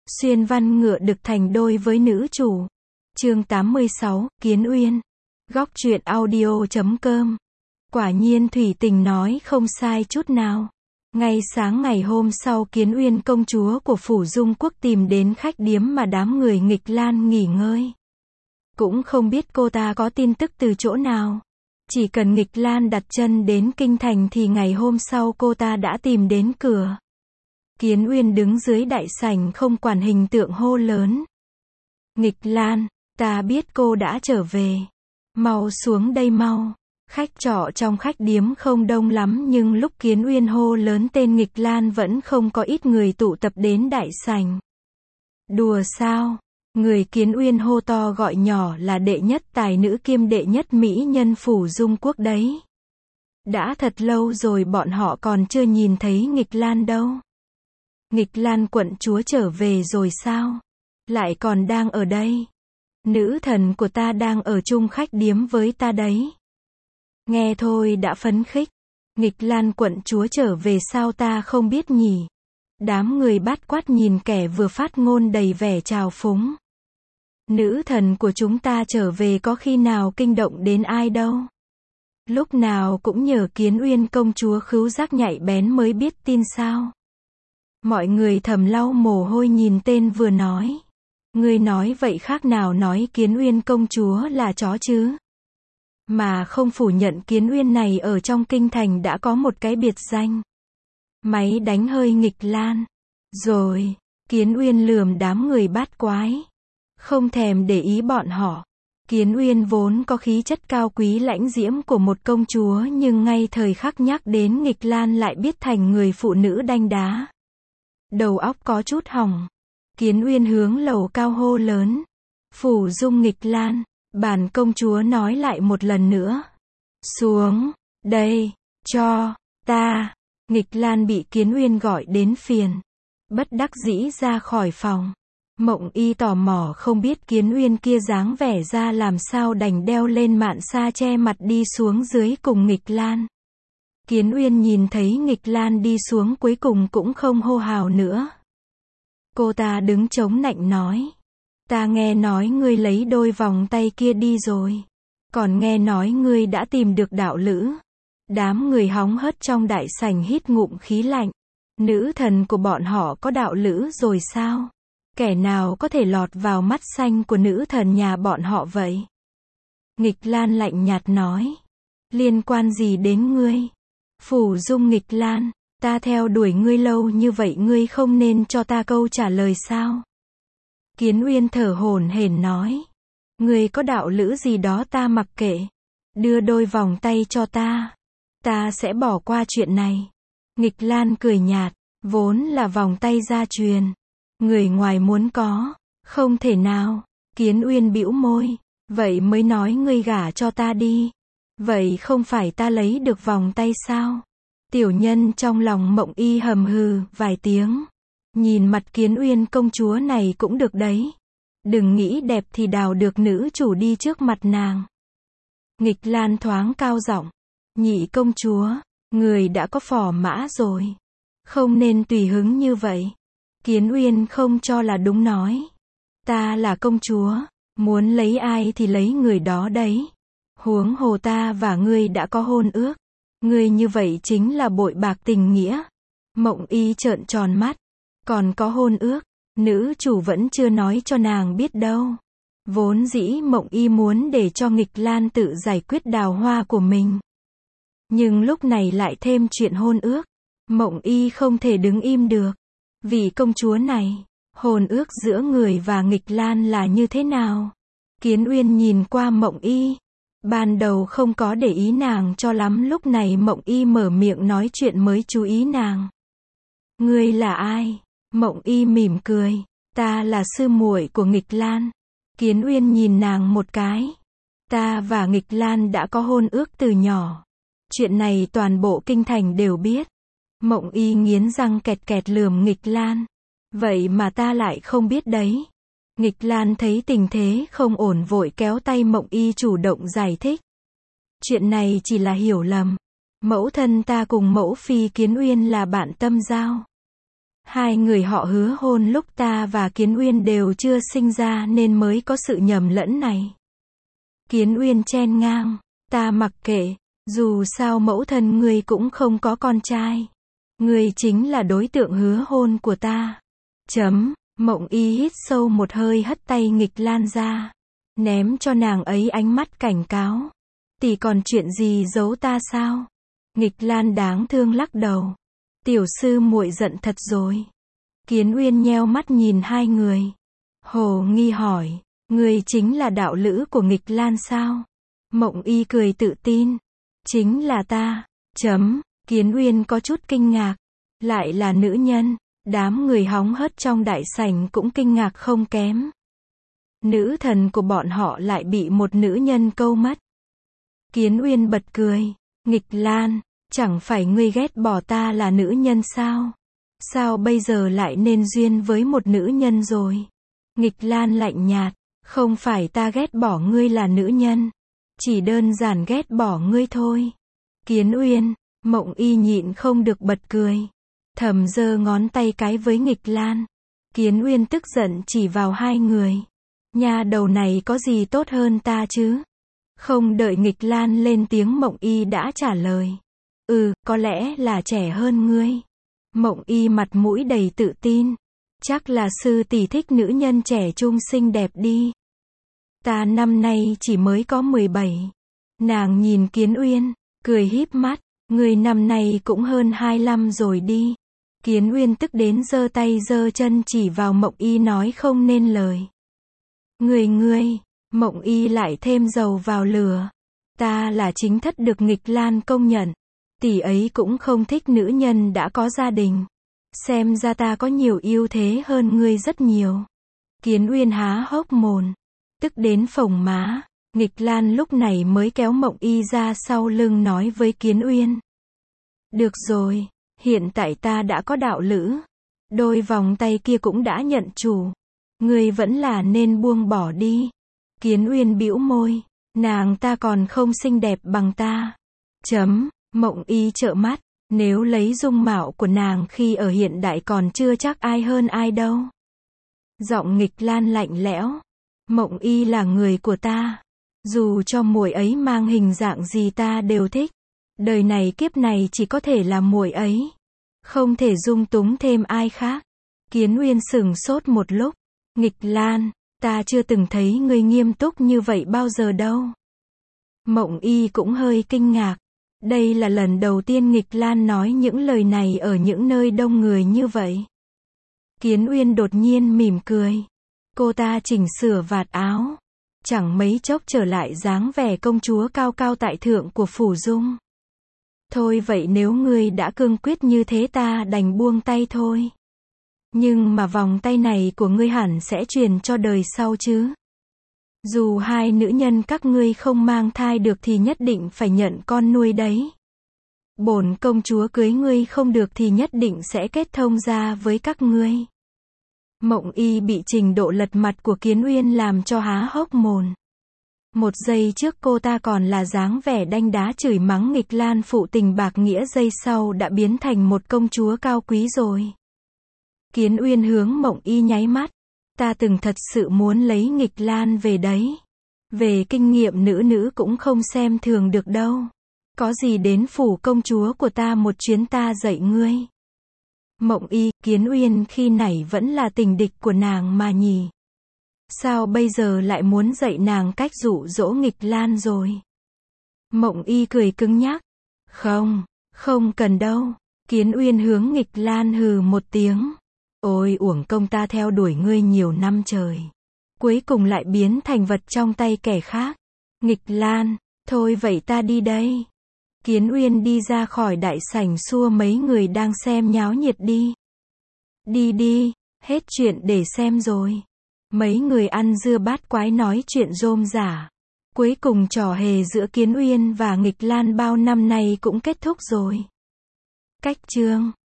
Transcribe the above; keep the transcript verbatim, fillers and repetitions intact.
Xuyên văn ngựa đực thành đôi với nữ chủ. Chương tám mươi sáu, Kiến Uyên. Góc truyện audio chấm com. Quả nhiên Thủy Tình nói không sai chút nào. Ngay sáng ngày hôm sau, Kiến Uyên công chúa của Phủ Dung Quốc tìm đến khách điếm mà đám người Nghịch Lan nghỉ ngơi. Cũng không biết cô ta có tin tức từ chỗ nào. Chỉ cần Nghịch Lan đặt chân đến kinh thành thì ngày hôm sau cô ta đã tìm đến cửa. Kiến Uyên đứng dưới đại sảnh không quản hình tượng hô lớn. Nghịch Lan, ta biết cô đã trở về. Mau xuống đây mau. Khách trọ trong khách điếm không đông lắm nhưng lúc Kiến Uyên hô lớn tên Nghịch Lan vẫn không có ít người tụ tập đến đại sảnh. Đùa sao? Người Kiến Uyên hô to gọi nhỏ là đệ nhất tài nữ kiêm đệ nhất mỹ nhân Phủ Dung Quốc đấy. Đã thật lâu rồi bọn họ còn chưa nhìn thấy Nghịch Lan đâu. Nghịch Lan quận chúa trở về rồi sao? Lại còn đang ở đây. Nữ thần của ta đang ở chung khách điếm với ta đấy. Nghe thôi đã phấn khích. Nghịch Lan quận chúa trở về sao ta không biết nhỉ? Đám người bát quát nhìn kẻ vừa phát ngôn đầy vẻ trào phúng. Nữ thần của chúng ta trở về có khi nào kinh động đến ai đâu. Lúc nào cũng nhờ Kiến Uyên công chúa khứu giác nhạy bén mới biết tin sao. Mọi người thầm lau mồ hôi nhìn tên vừa nói. Người nói vậy khác nào nói Kiến Uyên công chúa là chó chứ. Mà không phủ nhận Kiến Uyên này ở trong kinh thành đã có một cái biệt danh. Máy đánh hơi Nghịch Lan. Rồi, Kiến Uyên lườm đám người bát quái. Không thèm để ý bọn họ. Kiến Uyên vốn có khí chất cao quý lãnh diễm của một công chúa nhưng ngay thời khắc nhắc đến Nghịch Lan lại biết thành người phụ nữ đanh đá. Đầu óc có chút hỏng. Kiến Uyên hướng lầu cao hô lớn. Phủ Dung Nghịch Lan, bản công chúa nói lại một lần nữa. Xuống, đây, cho, ta. Nghịch Lan bị Kiến Uyên gọi đến phiền. Bất đắc dĩ ra khỏi phòng. Mộng Y tò mò không biết Kiến Uyên kia dáng vẻ ra làm sao đành đeo lên mạn sa che mặt đi xuống dưới cùng Nghịch Lan. Kiến Uyên nhìn thấy Nghịch Lan đi xuống cuối cùng cũng không hô hào nữa. Cô ta đứng chống nạnh nói. Ta nghe nói ngươi lấy đôi vòng tay kia đi rồi. Còn nghe nói ngươi đã tìm được đạo lữ. Đám người hóng hớt trong đại sảnh hít ngụm khí lạnh. Nữ thần của bọn họ có đạo lữ rồi sao? Kẻ nào có thể lọt vào mắt xanh của nữ thần nhà bọn họ vậy? Nghịch Lan lạnh nhạt nói. Liên quan gì đến ngươi? Phủ Dung Nghịch Lan, ta theo đuổi ngươi lâu như vậy ngươi không nên cho ta câu trả lời sao? Kiến Uyên thở hổn hển nói. Ngươi có đạo lữ gì đó ta mặc kệ. Đưa đôi vòng tay cho ta. Ta sẽ bỏ qua chuyện này. Nghịch Lan cười nhạt. Vốn là vòng tay gia truyền. Người ngoài muốn có. Không thể nào. Kiến Uyên bĩu môi. Vậy mới nói ngươi gả cho ta đi. Vậy không phải ta lấy được vòng tay sao? Tiểu nhân trong lòng Mộng Y hầm hừ vài tiếng. Nhìn mặt Kiến Uyên công chúa này cũng được đấy. Đừng nghĩ đẹp thì đào được nữ chủ đi trước mặt nàng. Nghịch Lan thoáng cao giọng. Nhị công chúa, người đã có phò mã rồi. Không nên tùy hứng như vậy. Kiến Uyên không cho là đúng nói. Ta là công chúa, muốn lấy ai thì lấy người đó đấy. Huống hồ ta và ngươi đã có hôn ước. Ngươi như vậy chính là bội bạc tình nghĩa. Mộng Y trợn tròn mắt. Còn có hôn ước, nữ chủ vẫn chưa nói cho nàng biết đâu. Vốn dĩ Mộng Y muốn để cho Nghịch Lan tự giải quyết đào hoa của mình. Nhưng lúc này lại thêm chuyện hôn ước. Mộng Y không thể đứng im được. Vì công chúa này, hôn ước giữa người và Nghịch Lan là như thế nào? Kiến Uyên nhìn qua Mộng Y. Ban đầu không có để ý nàng cho lắm, lúc này Mộng Y mở miệng nói chuyện mới chú ý nàng. Ngươi là ai? Mộng Y mỉm cười. Ta là sư muội của Nghịch Lan. Kiến Uyên nhìn nàng một cái. Ta và Nghịch Lan đã có hôn ước từ nhỏ. Chuyện này toàn bộ kinh thành đều biết. Mộng Y nghiến răng kẹt kẹt lườm Nghịch Lan. Vậy mà ta lại không biết đấy. Nghịch Lan thấy tình thế không ổn vội kéo tay Mộng Y chủ động giải thích. Chuyện này chỉ là hiểu lầm. Mẫu thân ta cùng mẫu phi Kiến Uyên là bạn tâm giao. Hai người họ hứa hôn lúc ta và Kiến Uyên đều chưa sinh ra nên mới có sự nhầm lẫn này. Kiến Uyên chen ngang, ta mặc kệ, dù sao mẫu thân ngươi cũng không có con trai. Ngươi chính là đối tượng hứa hôn của ta. Chấm, Mộng Y hít sâu một hơi hất tay Nghịch Lan ra. Ném cho nàng ấy ánh mắt cảnh cáo. Tỷ còn chuyện gì giấu ta sao? Nghịch Lan đáng thương lắc đầu. Tiểu sư muội giận thật rồi. Kiến Uyên nheo mắt nhìn hai người. Hồ nghi hỏi, ngươi chính là đạo lữ của Nghịch Lan sao? Mộng Y cười tự tin. Chính là ta. Chấm, Kiến Uyên có chút kinh ngạc. Lại là nữ nhân. Đám người hóng hớt trong đại sảnh cũng kinh ngạc không kém. Nữ thần của bọn họ lại bị một nữ nhân câu mất. Kiến Uyên bật cười. Nghịch Lan, chẳng phải ngươi ghét bỏ ta là nữ nhân sao? Sao bây giờ lại nên duyên với một nữ nhân rồi? Nghịch Lan lạnh nhạt. Không phải ta ghét bỏ ngươi là nữ nhân. Chỉ đơn giản ghét bỏ ngươi thôi. Kiến Uyên, Mộng Y nhịn không được bật cười. Thầm giơ ngón tay cái với Nghịch Lan. Kiến Uyên tức giận chỉ vào hai người. Nha đầu này có gì tốt hơn ta chứ? Không đợi Nghịch Lan lên tiếng Mộng Y đã trả lời. Ừ, có lẽ là trẻ hơn ngươi. Mộng Y mặt mũi đầy tự tin. Chắc là sư tỷ thích nữ nhân trẻ trung xinh đẹp đi. Ta năm nay chỉ mới có mười bảy. Nàng nhìn Kiến Uyên, cười híp mắt. Ngươi năm nay cũng hơn hai mươi lăm rồi đi. Kiến Uyên tức đến giơ tay giơ chân chỉ vào Mộng Y nói không nên lời. Ngươi ngươi, Mộng Y lại thêm dầu vào lửa. Ta là chính thất được Nghịch Lan công nhận. Tỷ ấy cũng không thích nữ nhân đã có gia đình. Xem ra ta có nhiều ưu thế hơn ngươi rất nhiều. Kiến Uyên há hốc mồm, tức đến phồng má. Nghịch Lan lúc này mới kéo Mộng Y ra sau lưng nói với Kiến Uyên. Được rồi, hiện tại ta đã có đạo lữ. Đôi vòng tay kia cũng đã nhận chủ. Ngươi vẫn là nên buông bỏ đi. Kiến Uyên bĩu môi. Nàng ta còn không xinh đẹp bằng ta. Chấm, Mộng Y trợn mắt. Nếu lấy dung mạo của nàng khi ở hiện đại còn chưa chắc ai hơn ai đâu. Giọng Nghịch Lan lạnh lẽo. Mộng Y là người của ta. Dù cho muội ấy mang hình dạng gì ta đều thích. Đời này kiếp này chỉ có thể là muội ấy. Không thể dung túng thêm ai khác. Kiến Uyên sửng sốt một lúc. Nghịch Lan, ta chưa từng thấy ngươi nghiêm túc như vậy bao giờ đâu. Mộng Y cũng hơi kinh ngạc. Đây là lần đầu tiên Nghịch Lan nói những lời này ở những nơi đông người như vậy. Kiến Uyên đột nhiên mỉm cười. Cô ta chỉnh sửa vạt áo. Chẳng mấy chốc trở lại dáng vẻ công chúa cao cao tại thượng của Phủ Dung. Thôi vậy nếu ngươi đã cương quyết như thế ta đành buông tay thôi. Nhưng mà vòng tay này của ngươi hẳn sẽ truyền cho đời sau chứ. Dù hai nữ nhân các ngươi không mang thai được thì nhất định phải nhận con nuôi đấy. Bổn công chúa cưới ngươi không được thì nhất định sẽ kết thông gia với các ngươi. Mộng Y bị trình độ lật mặt của Kiến Uyên làm cho há hốc mồm. Một giây trước cô ta còn là dáng vẻ đanh đá chửi mắng Nghịch Lan phụ tình bạc nghĩa, giây sau đã biến thành một công chúa cao quý rồi. Kiến Uyên hướng Mộng Y nháy mắt. Ta từng thật sự muốn lấy Nghịch Lan về đấy. Về kinh nghiệm nữ nữ cũng không xem thường được đâu. Có gì đến phủ công chúa của ta một chuyến ta dạy ngươi. Mộng Y, Kiến Uyên khi nãy vẫn là tình địch của nàng mà nhỉ. Sao bây giờ lại muốn dạy nàng cách dụ dỗ Nghịch Lan rồi? Mộng Y cười cứng nhắc. Không, không cần đâu. Kiến Uyên hướng Nghịch Lan hừ một tiếng. Ôi uổng công ta theo đuổi ngươi nhiều năm trời. Cuối cùng lại biến thành vật trong tay kẻ khác. Nghịch Lan, thôi vậy ta đi đây. Kiến Uyên đi ra khỏi đại sảnh xua mấy người đang xem nháo nhiệt đi. Đi đi, hết chuyện để xem rồi. Mấy người ăn dưa bát quái nói chuyện rôm rả. Cuối cùng trò hề giữa Kiến Uyên và Nghịch Lan bao năm nay cũng kết thúc rồi. Cách chương